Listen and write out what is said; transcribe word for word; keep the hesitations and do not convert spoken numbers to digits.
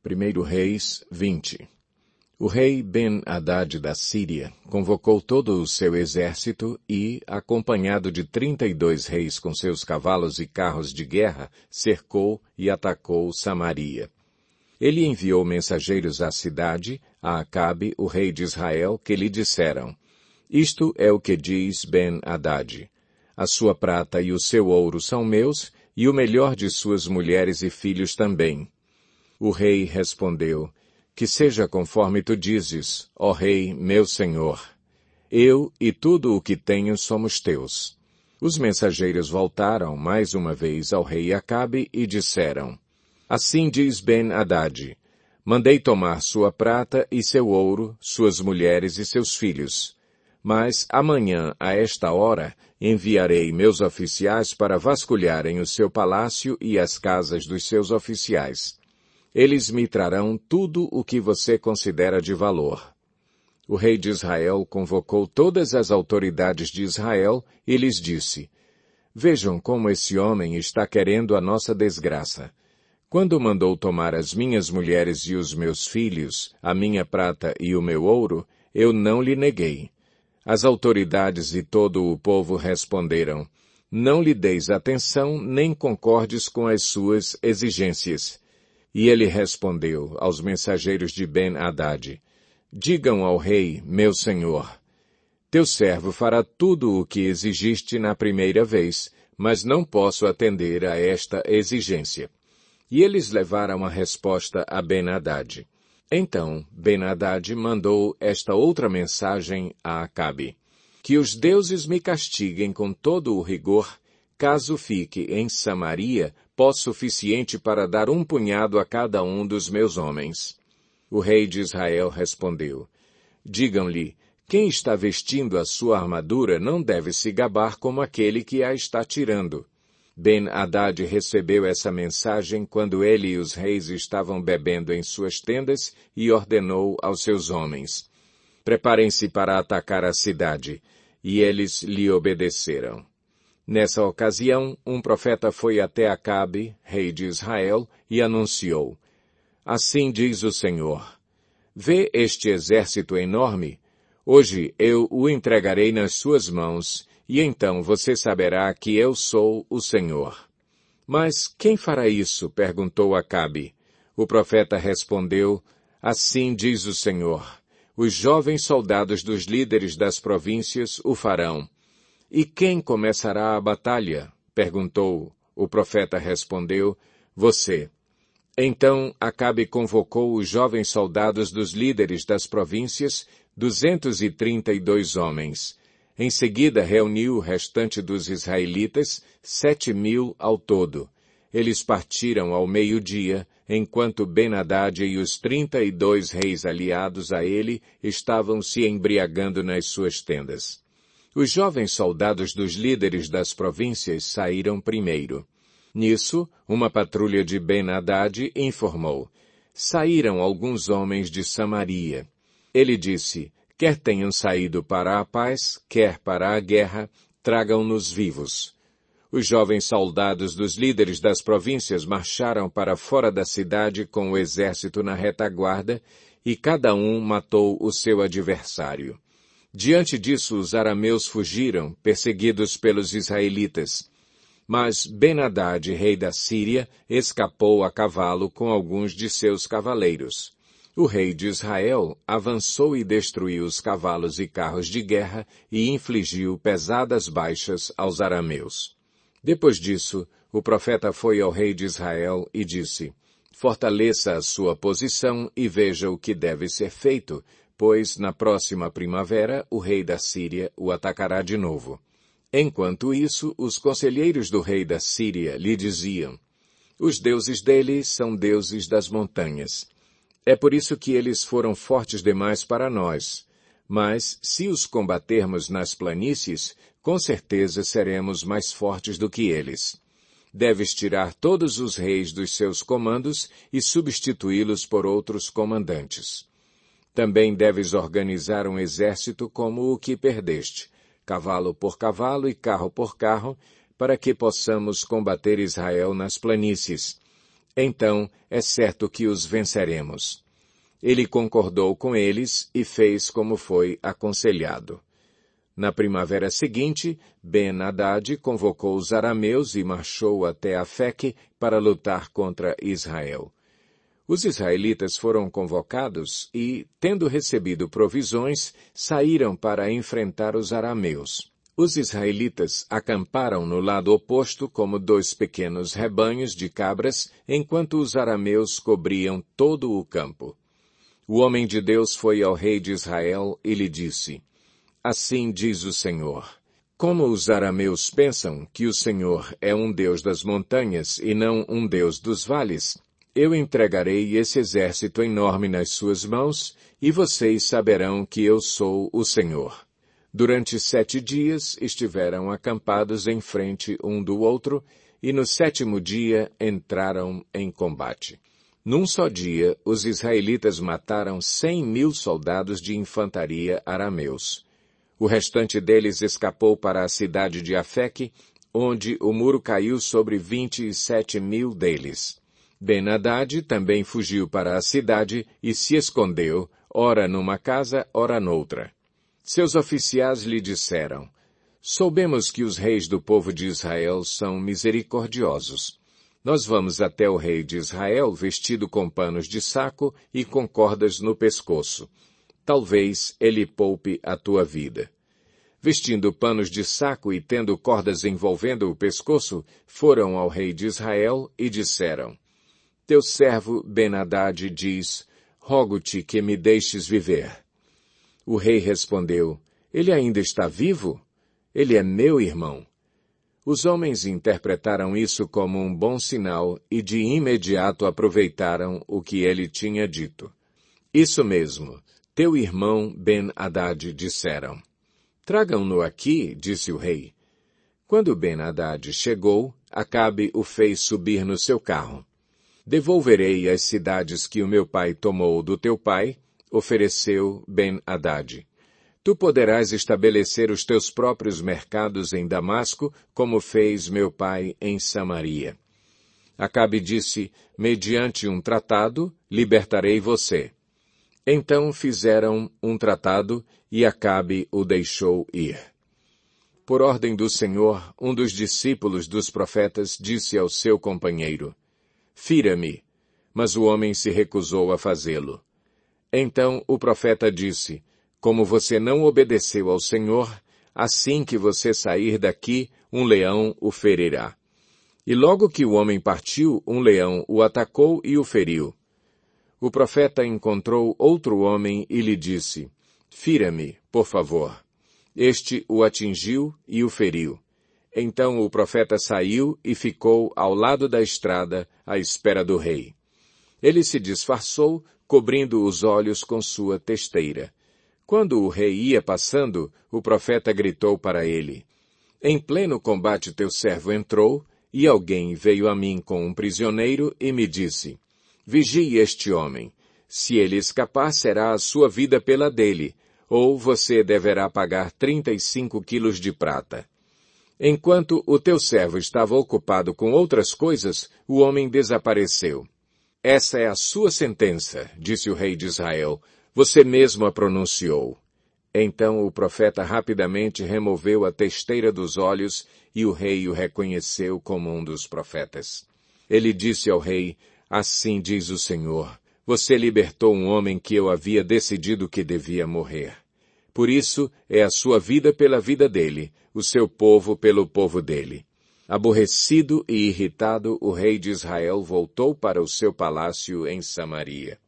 Primeiro Reis vinte. O rei Ben-Hadad da Síria convocou todo o seu exército e, acompanhado de trinta e dois reis com seus cavalos e carros de guerra, cercou e atacou Samaria. Ele enviou mensageiros à cidade, a Acabe, o rei de Israel, que lhe disseram: Isto é o que diz Ben-Hadad. A sua prata e o seu ouro são meus, e o melhor de suas mulheres e filhos também. O rei respondeu: Que seja conforme tu dizes, ó rei, meu senhor. Eu e tudo o que tenho somos teus. Os mensageiros voltaram mais uma vez ao rei Acabe e disseram: Assim diz Ben-Hadad: Mandei tomar sua prata e seu ouro, suas mulheres e seus filhos. Mas amanhã, a esta hora, enviarei meus oficiais para vasculharem o seu palácio e as casas dos seus oficiais. Eles me trarão tudo o que você considera de valor. O rei de Israel convocou todas as autoridades de Israel e lhes disse: Vejam como esse homem está querendo a nossa desgraça. Quando mandou tomar as minhas mulheres e os meus filhos, a minha prata e o meu ouro, eu não lhe neguei. As autoridades e todo o povo responderam: Não lhe deis atenção nem concordes com as suas exigências. E ele respondeu aos mensageiros de Ben-Hadad: Digam ao rei, meu senhor, teu servo fará tudo o que exigiste na primeira vez, mas não posso atender a esta exigência. E eles levaram a resposta a Ben-Hadad. Então Ben-Hadad mandou esta outra mensagem a Acabe: Que os deuses me castiguem com todo o rigor, caso fique em Samaria pó suficiente para dar um punhado a cada um dos meus homens. O rei de Israel respondeu: Digam-lhe, quem está vestindo a sua armadura não deve se gabar como aquele que a está tirando. Ben-Hadad recebeu essa mensagem quando ele e os reis estavam bebendo em suas tendas e ordenou aos seus homens: Preparem-se para atacar a cidade. E eles lhe obedeceram. Nessa ocasião, um profeta foi até Acabe, rei de Israel, e anunciou: Assim diz o Senhor: Vê este exército enorme? Hoje eu o entregarei nas suas mãos, e então você saberá que eu sou o Senhor. Mas quem fará isso? Perguntou Acabe. O profeta respondeu: Assim diz o Senhor: Os jovens soldados dos líderes das províncias o farão. E quem começará a batalha? Perguntou. O profeta respondeu: Você. Então Acabe convocou os jovens soldados dos líderes das províncias, duzentos e trinta e dois homens. Em seguida reuniu o restante dos israelitas, sete mil ao todo. Eles partiram ao meio-dia, enquanto Ben-Hadad e os trinta e dois reis aliados a ele estavam se embriagando nas suas tendas. Os jovens soldados dos líderes das províncias saíram primeiro. Nisso, uma patrulha de Ben-Hadad informou: Saíram alguns homens de Samaria. Ele disse: Quer tenham saído para a paz, quer para a guerra, tragam-nos vivos. Os jovens soldados dos líderes das províncias marcharam para fora da cidade com o exército na retaguarda, e cada um matou o seu adversário. Diante disso, os arameus fugiram, perseguidos pelos israelitas. Mas Ben-Hadad, rei da Síria, escapou a cavalo com alguns de seus cavaleiros. O rei de Israel avançou e destruiu os cavalos e carros de guerra e infligiu pesadas baixas aos arameus. Depois disso, o profeta foi ao rei de Israel e disse: Fortaleça a sua posição e veja o que deve ser feito, pois na próxima primavera o rei da Síria o atacará de novo. Enquanto isso, os conselheiros do rei da Síria lhe diziam: Os deuses dele são deuses das montanhas. É por isso que eles foram fortes demais para nós. Mas, se os combatermos nas planícies, com certeza seremos mais fortes do que eles. Deves tirar todos os reis dos seus comandos e substituí-los por outros comandantes. Também deves organizar um exército como o que perdeste, cavalo por cavalo e carro por carro, para que possamos combater Israel nas planícies. Então é certo que os venceremos. Ele concordou com eles e fez como foi aconselhado. Na primavera seguinte, Ben-Hadad convocou os arameus e marchou até Afeque para lutar contra Israel. Os israelitas foram convocados e, tendo recebido provisões, saíram para enfrentar os arameus. Os israelitas acamparam no lado oposto como dois pequenos rebanhos de cabras, enquanto os arameus cobriam todo o campo. O homem de Deus foi ao rei de Israel e lhe disse: Assim diz o Senhor: Como os arameus pensam que o Senhor é um Deus das montanhas e não um Deus dos vales, eu entregarei esse exército enorme nas suas mãos, e vocês saberão que eu sou o Senhor. Durante sete dias estiveram acampados em frente um do outro, e no sétimo dia entraram em combate. Num só dia, os israelitas mataram cem mil soldados de infantaria arameus. O restante deles escapou para a cidade de Afeque, onde o muro caiu sobre vinte e sete mil deles. Ben-Hadad também fugiu para a cidade e se escondeu, ora numa casa, ora noutra. Seus oficiais lhe disseram: Soubemos que os reis do povo de Israel são misericordiosos. Nós vamos até o rei de Israel vestido com panos de saco e com cordas no pescoço. Talvez ele poupe a tua vida. Vestindo panos de saco e tendo cordas envolvendo o pescoço, foram ao rei de Israel e disseram: Teu servo Ben-Hadad diz: Rogo-te que me deixes viver. O rei respondeu: Ele ainda está vivo? Ele é meu irmão. Os homens interpretaram isso como um bom sinal e de imediato aproveitaram o que ele tinha dito. Isso mesmo, teu irmão Ben-Hadad, disseram. Tragam-no aqui, disse o rei. Quando Ben-Hadad chegou, Acabe o fez subir no seu carro. Devolverei as cidades que o meu pai tomou do teu pai, ofereceu Ben-Hadad. Tu poderás estabelecer os teus próprios mercados em Damasco, como fez meu pai em Samaria. Acabe disse: mediante um tratado, libertarei você. Então fizeram um tratado e Acabe o deixou ir. Por ordem do Senhor, um dos discípulos dos profetas disse ao seu companheiro: Fira-me. Mas o homem se recusou a fazê-lo. Então o profeta disse: Como você não obedeceu ao Senhor, assim que você sair daqui, um leão o ferirá. E logo que o homem partiu, um leão o atacou e o feriu. O profeta encontrou outro homem e lhe disse: Fira-me, por favor. Este o atingiu e o feriu. Então o profeta saiu e ficou ao lado da estrada, à espera do rei. Ele se disfarçou, cobrindo os olhos com sua testeira. Quando o rei ia passando, o profeta gritou para ele: Em pleno combate teu servo entrou, e alguém veio a mim com um prisioneiro e me disse: Vigie este homem. Se ele escapar, será a sua vida pela dele, ou você deverá pagar trinta e cinco quilos de prata. Enquanto o teu servo estava ocupado com outras coisas, o homem desapareceu. Essa é a sua sentença, disse o rei de Israel. Você mesmo a pronunciou. Então o profeta rapidamente removeu a testeira dos olhos e o rei o reconheceu como um dos profetas. Ele disse ao rei: Assim diz o Senhor, você libertou um homem que eu havia decidido que devia morrer. Por isso é a sua vida pela vida dele, o seu povo pelo povo dele. Aborrecido e irritado, o rei de Israel voltou para o seu palácio em Samaria.